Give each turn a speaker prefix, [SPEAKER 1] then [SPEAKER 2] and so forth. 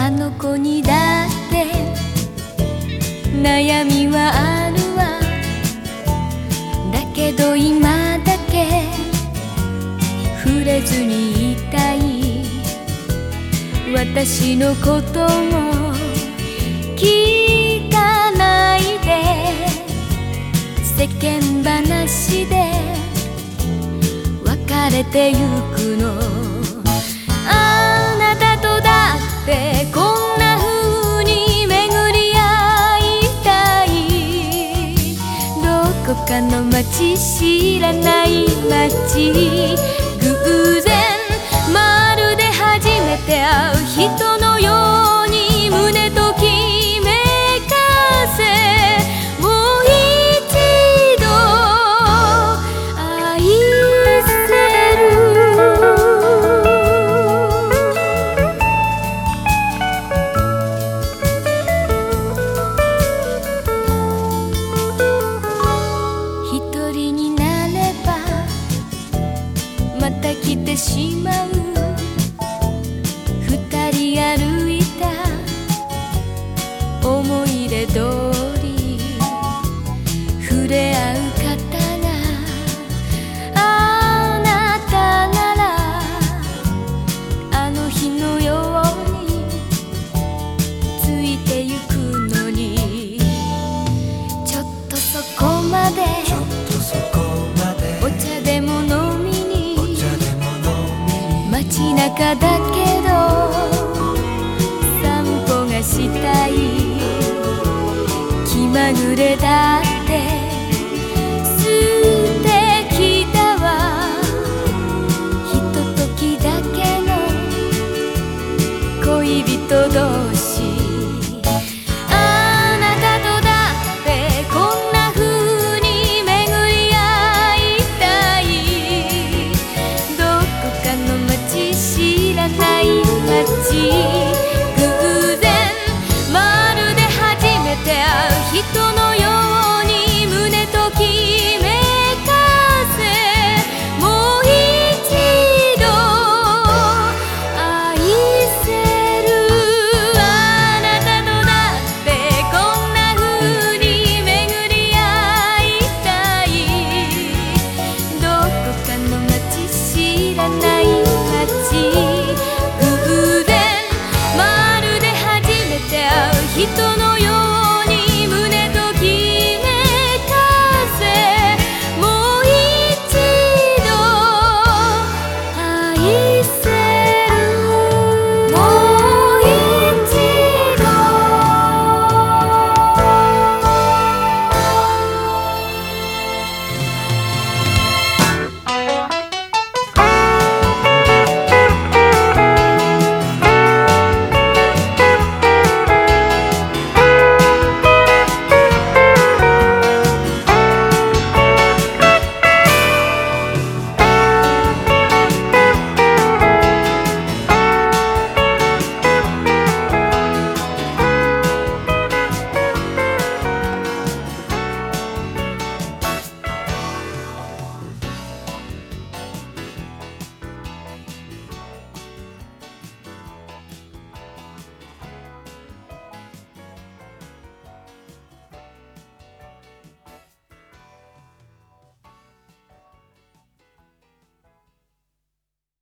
[SPEAKER 1] あの子にだって悩みはあるわ。だけど今だけ触れずにいたい。私のことも聞かないで、世間話で別れてゆくの。あなたとだってこんな風に巡り合いたい。どこかの街、知らない街、偶然まるで初めて会う人のように胸ときめかせ、もう一度愛せる。一人になればまた来てしまう。二人歩いた思い出通り、触れ合う方があなたなら、あの日のようについてゆくのに。ちょっとそこまでお茶でも飲みに、街中だけど散歩がしたい。気まぐれだって素敵だわ。ひとときだけの恋人同士